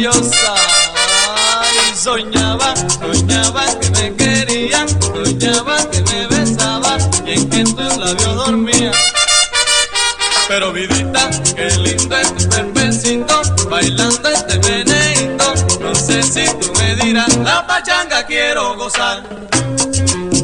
maravillosa. Y soñaba que me quería, soñaba que me besaba y en que en tus labios dormía. Pero vidita, qué lindo es tu cuerpecito, bailando este meneíto. No sé si tú me dirás, la pachanga quiero gozar.